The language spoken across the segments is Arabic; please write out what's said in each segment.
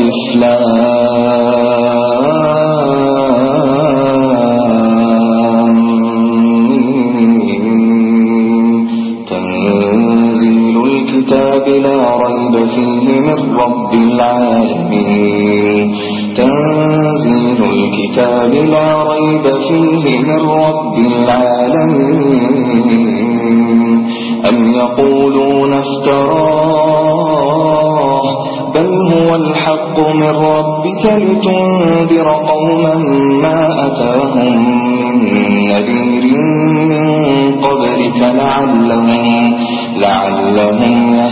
ألف لام تنزيل الكتاب لا ريب فيه من رب العالمين تنزيل الكتاب لا ريب فيه من رب العالمين أم يقولون افتراه بل هو الحق من ربك لتنذر قوما ما أتاهم من نذير من قبلك لعلهم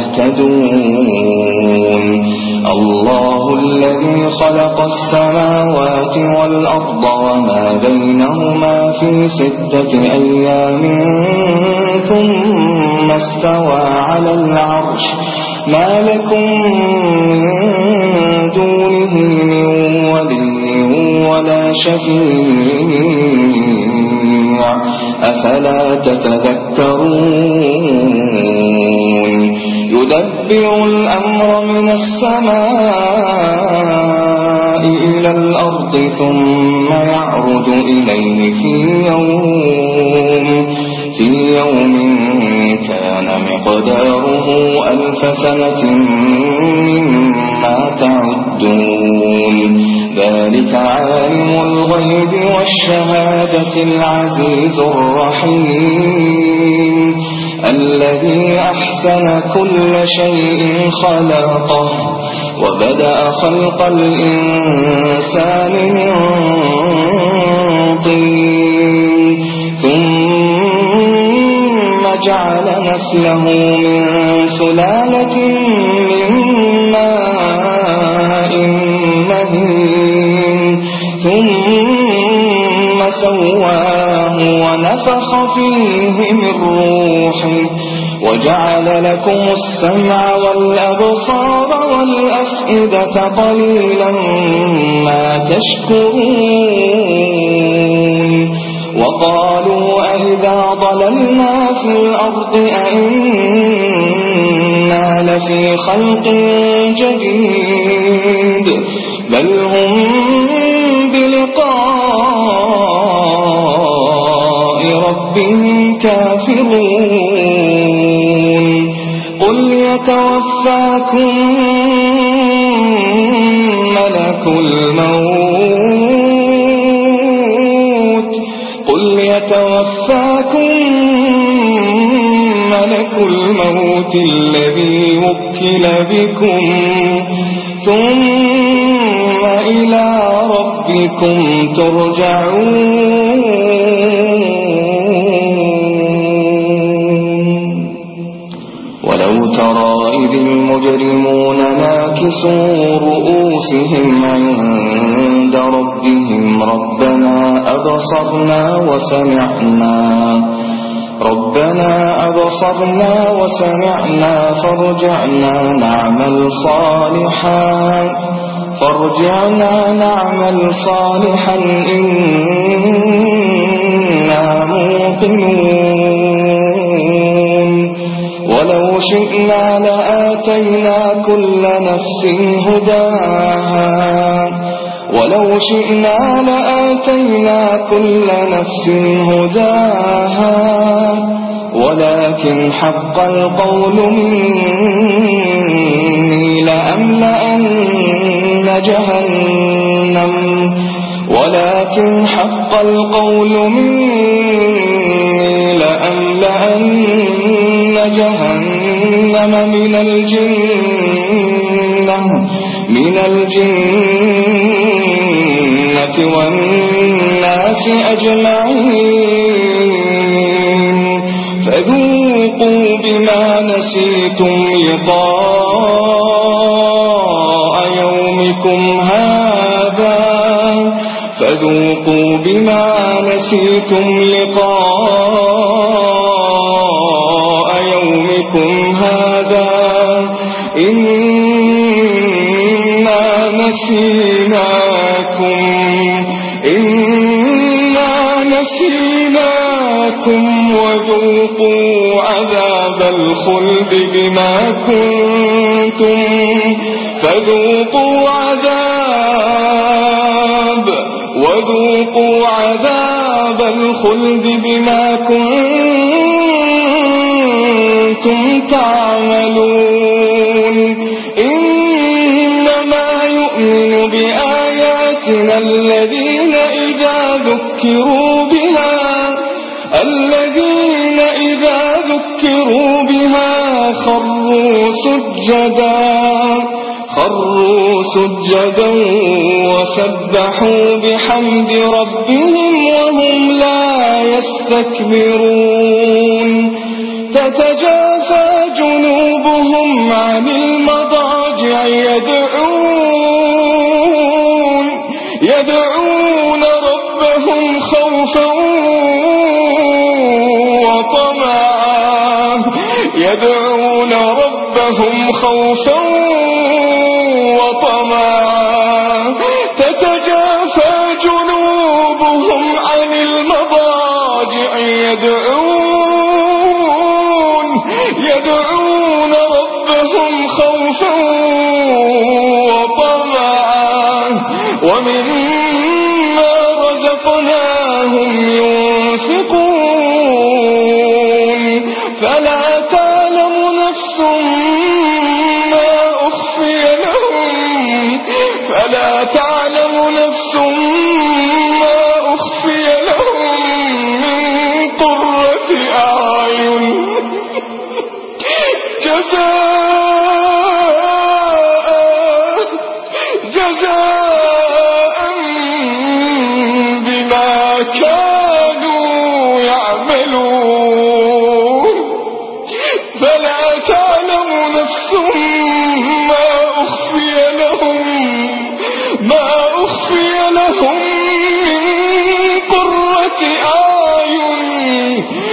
يهتدون الله الذي خلق السماوات والأرض وما بينهما في 6 أيام ثم استوى على العرش ما لكم من دونه من ولي ولا شفيع أفلا تتذكرون يدبر الأمر من السماء إلى الأرض ثم يعرج إليه في يوم كان مقداره 1000 سنة مما تعدون ذلك عالم الغيب والشهادة العزيز الرحيم الذي أحسن كل شيء خلقه وبدأ خلق الإنسان من طين ثم جعل نسله من سلالة من ماء مهين ثم سواه ونفخ فيه من روحه وجعل لكم السمع والأبصار والأفئدة قليلا ما تشكرون وقالوا أئذا ضللنا في الأرض أئنا لفي خلق جديد بل هم بلقاء ربهم كافرون قل يتوفاكم ملك الموت الذي وكل بكم ثم إلى ربكم ترجعون ولو ترى إذ المجرمون ناكسوا رؤوسهم عند ربهم ربنا أبصرنا وسمعنا فارجعنا نعمل صالحا إنا موقنون ولو شئنا لآتينا كل نفس هداها ولكن حق القول مني لأملأن جهنم من الجنة والناس أجمعين فذوقوا بما نسيتم لقاء يومكم هذا إنا نسيناكم وذوقوا عذاب الخلد بما كنتم فذوقوا عذاب الخلد بما كنتم تعملون إنما يؤمن بآياتنا الذين إذا ذكروا بها خروا سجدا وسبحوا بحمد ربهم وهم لا يستكبرون تتجافى جنوبهم عن المضاجع يدعون ربهم خوفا وطمعا تتجافى جنوبهم عن المضاجع يدعون ربهم خوفا وطمعا ومما رزقناهم ينفقون فلا تعلم نفس ما أخفي لهم من قرة أعين جزاء بما كانوا يعملون فلا تعلم نفس ما أخفي لهم من قرة أعين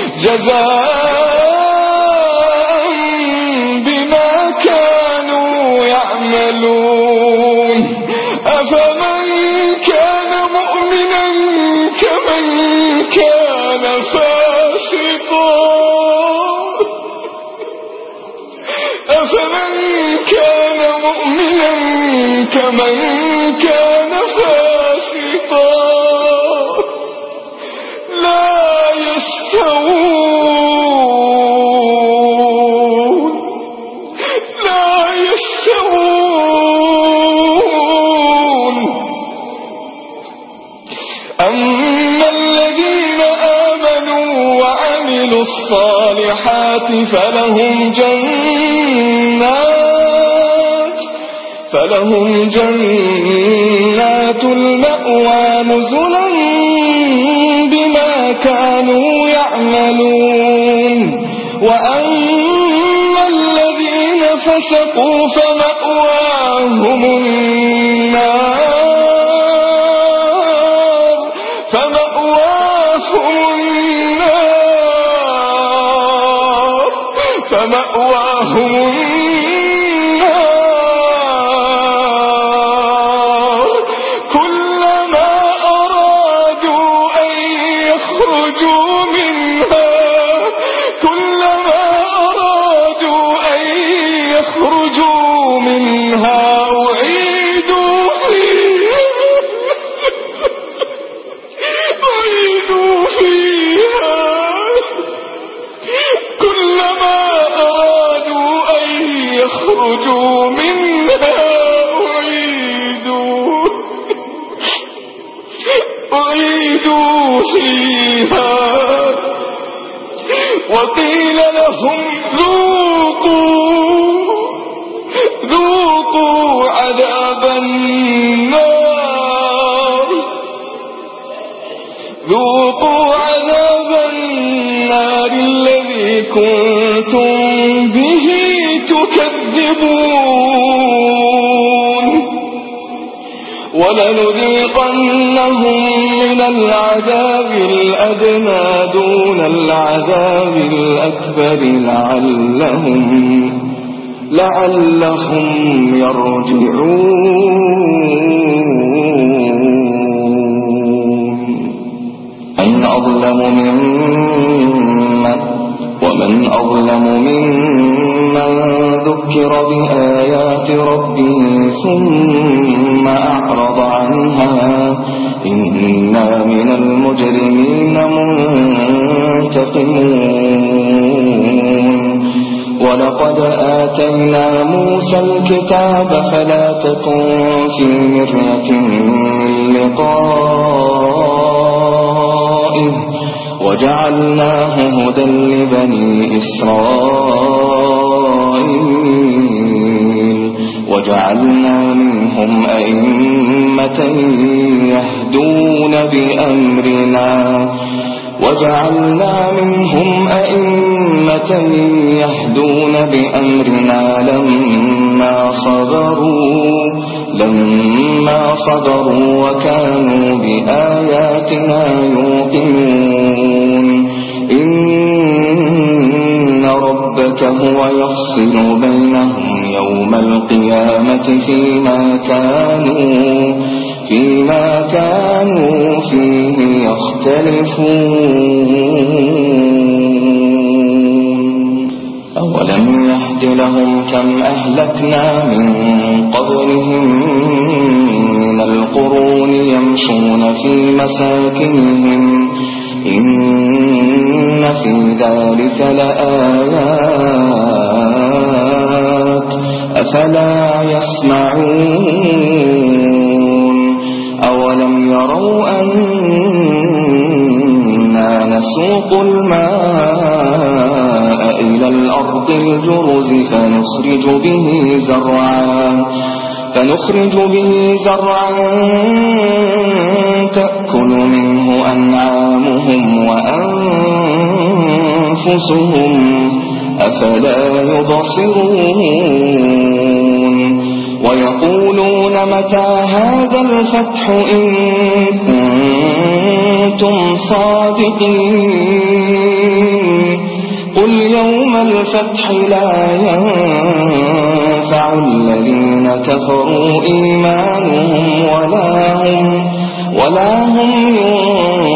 جزاء بما كانوا يعملون أفمن كان مؤمنا كمن كان فاسقا لا يستوون أما الذين آمنوا وعملوا الصالحات فلهم جنات المأوى نزلا بما كانوا يعملون وأما الذين فسقوا فمأواهم النار كلما أرادوا أن يخرجوا منها أعيدوا فيها كلما أرادوا أن يخرجوا منها أعيدوا فيها وقيل لهم ذوقوا عذاب النار الذي كنتم به تكذبون ولنذيقنهم من العذاب الأدنى دون العذاب الأكبر لعلهم يرجعون ومن أظلم ممن ذكر بآيات ربه ثم أعرض عنها إنا من المجرمين منتقمون ولقد آتينا موسى الكتاب فلا تكن في مرية من لقائه وجعلناه هدى لبني إسرائيل وجعلنا منهم أئمة يهدون بأمرنا لما صبروا وكانوا بآياتنا يوقنون إن ربك هو يفصل بينهم يوم القيامة فيما كانوا فيه يختلفون أولم يهد لهم كم أهلكنا من قبلهم من القرون يمشون في مساكنهم إن في ذلك لآيات أفلا يسمعون أولم يروا أنا نسوق الماء إلى الأرض الجرز فنخرج به زرعا تأكل منه أنعامهم وأنفسهم أفلا يبصرون ويقولون متى هذا الفتح إن كنتم صادقين قل يوم الفتح لا ينفع الذين كفروا إيمانهم ولا هم ينظرون